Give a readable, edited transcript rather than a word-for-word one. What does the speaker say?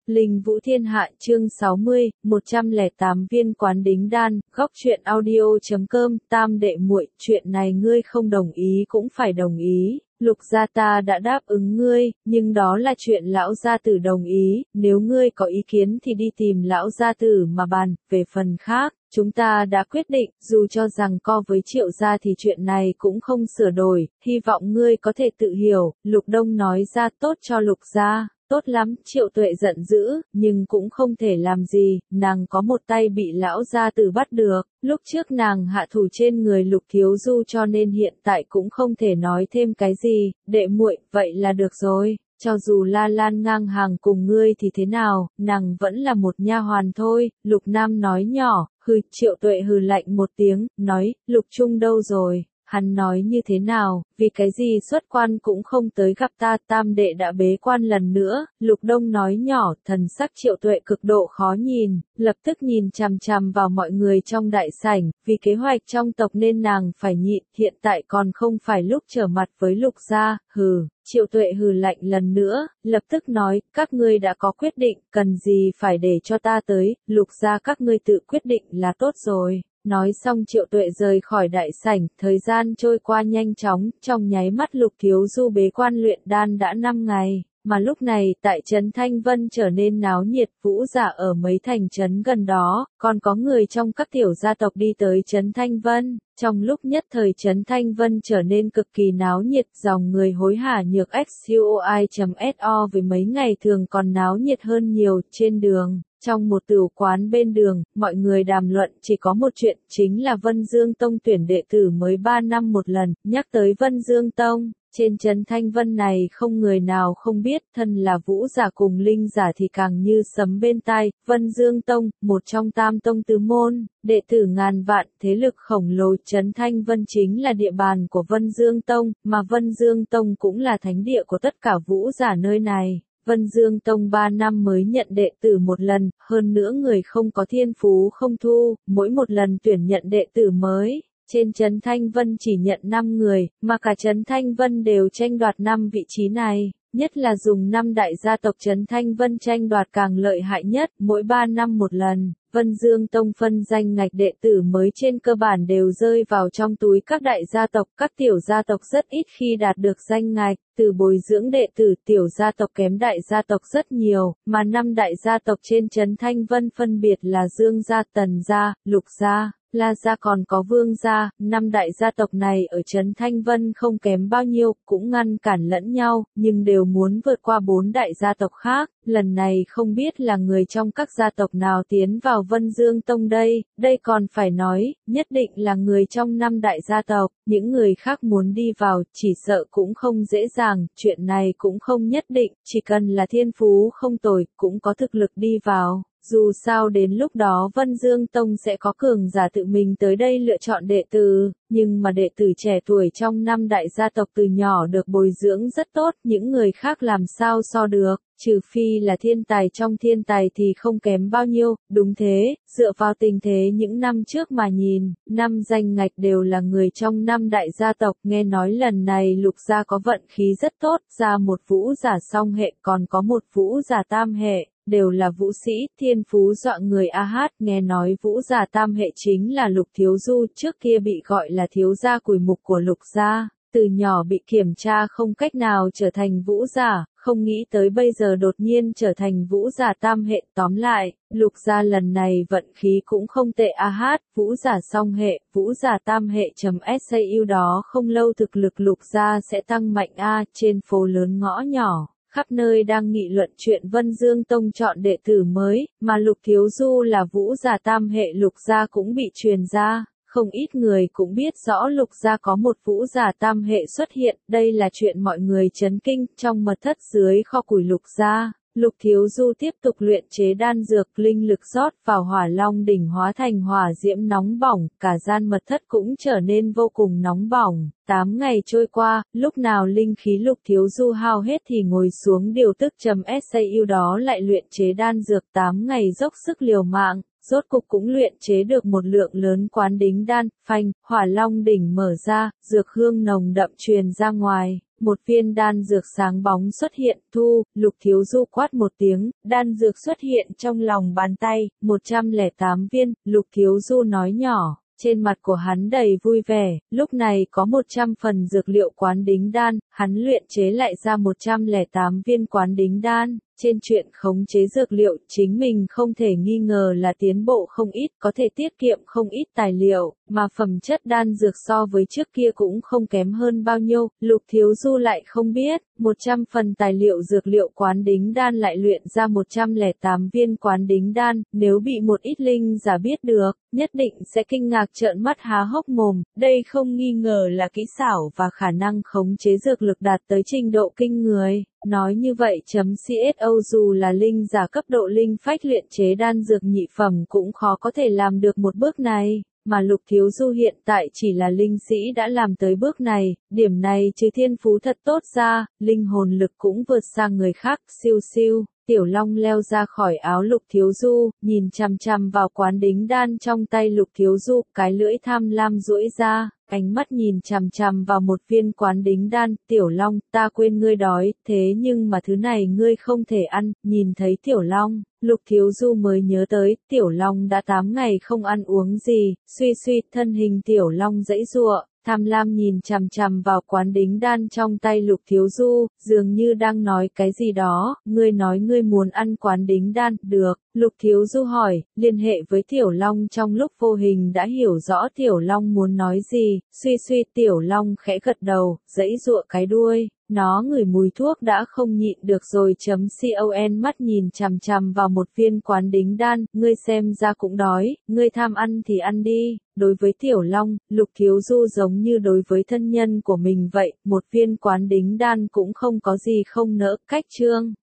Linh Vũ Thiên Hạ chương 60, 108 viên quán đính đan, góc truyện audio.com, Tam đệ muội, chuyện này ngươi không đồng ý cũng phải đồng ý, Lục gia ta đã đáp ứng ngươi, nhưng đó là chuyện lão gia tử đồng ý, nếu ngươi có ý kiến thì đi tìm lão gia tử mà bàn, về phần khác, chúng ta đã quyết định, dù cho rằng co với Triệu gia thì chuyện này cũng không sửa đổi, hy vọng ngươi có thể tự hiểu, Lục Đông nói ra tốt cho Lục gia. Tốt lắm, Triệu Tuệ giận dữ, nhưng cũng không thể làm gì, nàng có một tay bị lão gia tử bắt được, lúc trước nàng hạ thủ trên người Lục Thiếu Du cho nên hiện tại cũng không thể nói thêm cái gì, đệ muội, vậy là được rồi, cho dù La Lan ngang hàng cùng ngươi thì thế nào, nàng vẫn là một nha hoàn thôi, Lục Nam nói nhỏ, Triệu Tuệ hừ lạnh một tiếng, nói, Lục Trung đâu rồi? Hắn nói như thế nào, vì cái gì xuất quan cũng không tới gặp ta, Tam đệ đã bế quan lần nữa, Lục Đông nói nhỏ, thần sắc Triệu Tuệ cực độ khó nhìn, lập tức nhìn chằm chằm vào mọi người trong đại sảnh, vì kế hoạch trong tộc nên nàng phải nhịn, hiện tại còn không phải lúc trở mặt với Lục gia, Triệu Tuệ hừ lạnh lần nữa, lập tức nói, các ngươi đã có quyết định, cần gì phải để cho ta tới, Lục gia các ngươi tự quyết định là tốt rồi. Nói xong Triệu Tuệ rời khỏi đại sảnh, thời gian trôi qua nhanh chóng, trong nháy mắt Lục Thiếu Du bế quan luyện đan đã 5 ngày, mà lúc này tại trấn Thanh Vân trở nên náo nhiệt, vũ giả ở mấy thành trấn gần đó, còn có người trong các tiểu gia tộc đi tới trấn Thanh Vân. Trong lúc nhất thời trấn Thanh Vân trở nên cực kỳ náo nhiệt, dòng người hối hả nhược XUI.SO với mấy ngày thường còn náo nhiệt hơn nhiều trên đường. Trong một tửu quán bên đường, mọi người đàm luận chỉ có một chuyện, chính là Vân Dương Tông tuyển đệ tử mới 3 năm một lần, nhắc tới Vân Dương Tông. Trên trấn Thanh Vân này không người nào không biết, thân là vũ giả cùng linh giả thì càng như sấm bên tai, Vân Dương Tông, một trong tam tông tứ môn, đệ tử ngàn vạn, thế lực khổng lồ, trấn Thanh Vân chính là địa bàn của Vân Dương Tông, mà Vân Dương Tông cũng là thánh địa của tất cả vũ giả nơi này. Vân Dương Tông 3 năm mới nhận đệ tử một lần, hơn nữa người không có thiên phú không thu, mỗi một lần tuyển nhận đệ tử mới. Trên trấn Thanh Vân chỉ nhận 5 người, mà cả trấn Thanh Vân đều tranh đoạt 5 vị trí này, nhất là dùng 5 đại gia tộc trấn Thanh Vân tranh đoạt càng lợi hại nhất, mỗi 3 năm một lần. Vân Dương Tông phân danh ngạch đệ tử mới trên cơ bản đều rơi vào trong túi các đại gia tộc, các tiểu gia tộc rất ít khi đạt được danh ngạch, từ bồi dưỡng đệ tử tiểu gia tộc kém đại gia tộc rất nhiều, mà 5 đại gia tộc trên trấn Thanh Vân phân biệt là Dương gia, Tần gia, Lục gia, La gia còn có Vương gia, 5 đại gia tộc này ở trấn Thanh Vân không kém bao nhiêu, cũng ngăn cản lẫn nhau, nhưng đều muốn vượt qua 4 đại gia tộc khác, lần này không biết là người trong các gia tộc nào tiến vào Vân Dương Tông đây còn phải nói, nhất định là người trong 5 đại gia tộc, những người khác muốn đi vào, chỉ sợ cũng không dễ dàng, chuyện này cũng không nhất định, chỉ cần là thiên phú không tồi, cũng có thực lực đi vào. Dù sao đến lúc đó Vân Dương Tông sẽ có cường giả tự mình tới đây lựa chọn đệ tử, nhưng mà đệ tử trẻ tuổi trong 5 đại gia tộc từ nhỏ được bồi dưỡng rất tốt, những người khác làm sao so được, trừ phi là thiên tài trong thiên tài thì không kém bao nhiêu, đúng thế, dựa vào tình thế những năm trước mà nhìn, 5 danh ngạch đều là người trong 5 đại gia tộc, nghe nói lần này Lục gia có vận khí rất tốt, ra một vũ giả song hệ còn có một vũ giả tam hệ. Đều là vũ sĩ, thiên phú dọa người hát, nghe nói vũ giả tam hệ chính là Lục Thiếu Du, trước kia bị gọi là thiếu gia cùi mục của Lục gia, từ nhỏ bị kiểm tra không cách nào trở thành vũ giả, không nghĩ tới bây giờ đột nhiên trở thành vũ giả tam hệ, tóm lại, Lục gia lần này vận khí cũng không tệ hát, vũ giả song hệ, vũ giả tam hệ .SAU đó không lâu thực lực Lục gia sẽ tăng mạnh trên phố lớn ngõ nhỏ. Khắp nơi đang nghị luận chuyện Vân Dương Tông chọn đệ tử mới, mà Lục Thiếu Du là vũ giả tam hệ Lục gia cũng bị truyền ra, không ít người cũng biết rõ Lục gia có một vũ giả tam hệ xuất hiện, đây là chuyện mọi người chấn kinh, trong mật thất dưới kho củi Lục gia. Lục Thiếu Du tiếp tục luyện chế đan dược, linh lực rót vào Hỏa Long đỉnh hóa thành hỏa diễm nóng bỏng, cả gian mật thất cũng trở nên vô cùng nóng bỏng. 8 ngày trôi qua, lúc nào linh khí Lục Thiếu Du hao hết thì ngồi xuống điều tức .SAU đó lại luyện chế đan dược 8 ngày dốc sức liều mạng. Rốt cục cũng luyện chế được một lượng lớn quán đính đan, phanh, Hỏa Long đỉnh mở ra, dược hương nồng đậm truyền ra ngoài, một viên đan dược sáng bóng xuất hiện, thu, Lục Thiếu Du quát một tiếng, đan dược xuất hiện trong lòng bàn tay, 108 viên, Lục Thiếu Du nói nhỏ. Trên mặt của hắn đầy vui vẻ, lúc này có 100 phần dược liệu quán đính đan, hắn luyện chế lại ra 108 viên quán đính đan. Trên chuyện khống chế dược liệu, chính mình không thể nghi ngờ là tiến bộ không ít, có thể tiết kiệm không ít tài liệu, mà phẩm chất đan dược so với trước kia cũng không kém hơn bao nhiêu, Lục Thiếu Du lại không biết, 100 phần tài liệu dược liệu quán đính đan lại luyện ra 108 viên quán đính đan, nếu bị một ít linh giả biết được, nhất định sẽ kinh ngạc trợn mắt há hốc mồm, đây không nghi ngờ là kỹ xảo và khả năng khống chế dược lực đạt tới trình độ kinh người. Nói như vậy CSO dù là linh giả cấp độ linh phách luyện chế đan dược nhị phẩm cũng khó có thể làm được một bước này, mà Lục Thiếu Du hiện tại chỉ là linh sĩ đã làm tới bước này, điểm này trừ thiên phú thật tốt ra, linh hồn lực cũng vượt sang người khác, siêu siêu. Tiểu Long leo ra khỏi áo Lục Thiếu Du, nhìn chằm chằm vào quán đính đan trong tay Lục Thiếu Du, cái lưỡi tham lam duỗi ra, ánh mắt nhìn chằm chằm vào một viên quán đính đan, Tiểu Long, ta quên ngươi đói, thế nhưng mà thứ này ngươi không thể ăn, nhìn thấy Tiểu Long, Lục Thiếu Du mới nhớ tới, Tiểu Long đã 8 ngày không ăn uống gì, suy suy, thân hình Tiểu Long giãy giụa. Tham lam nhìn chằm chằm vào quán đính đan trong tay Lục Thiếu Du, dường như đang nói cái gì đó, ngươi nói ngươi muốn ăn quán đính đan, được, Lục Thiếu Du hỏi, liên hệ với Tiểu Long trong lúc vô hình đã hiểu rõ Tiểu Long muốn nói gì, suy suy Tiểu Long khẽ gật đầu, giãy giụa cái đuôi. Nó ngửi mùi thuốc đã không nhịn được rồi con mắt nhìn chằm chằm vào một viên quán đính đan, ngươi xem ra cũng đói, ngươi tham ăn thì ăn đi. Đối với Tiểu Long, Lục Thiếu Du giống như đối với thân nhân của mình vậy, một viên quán đính đan cũng không có gì không nỡ, cách chương.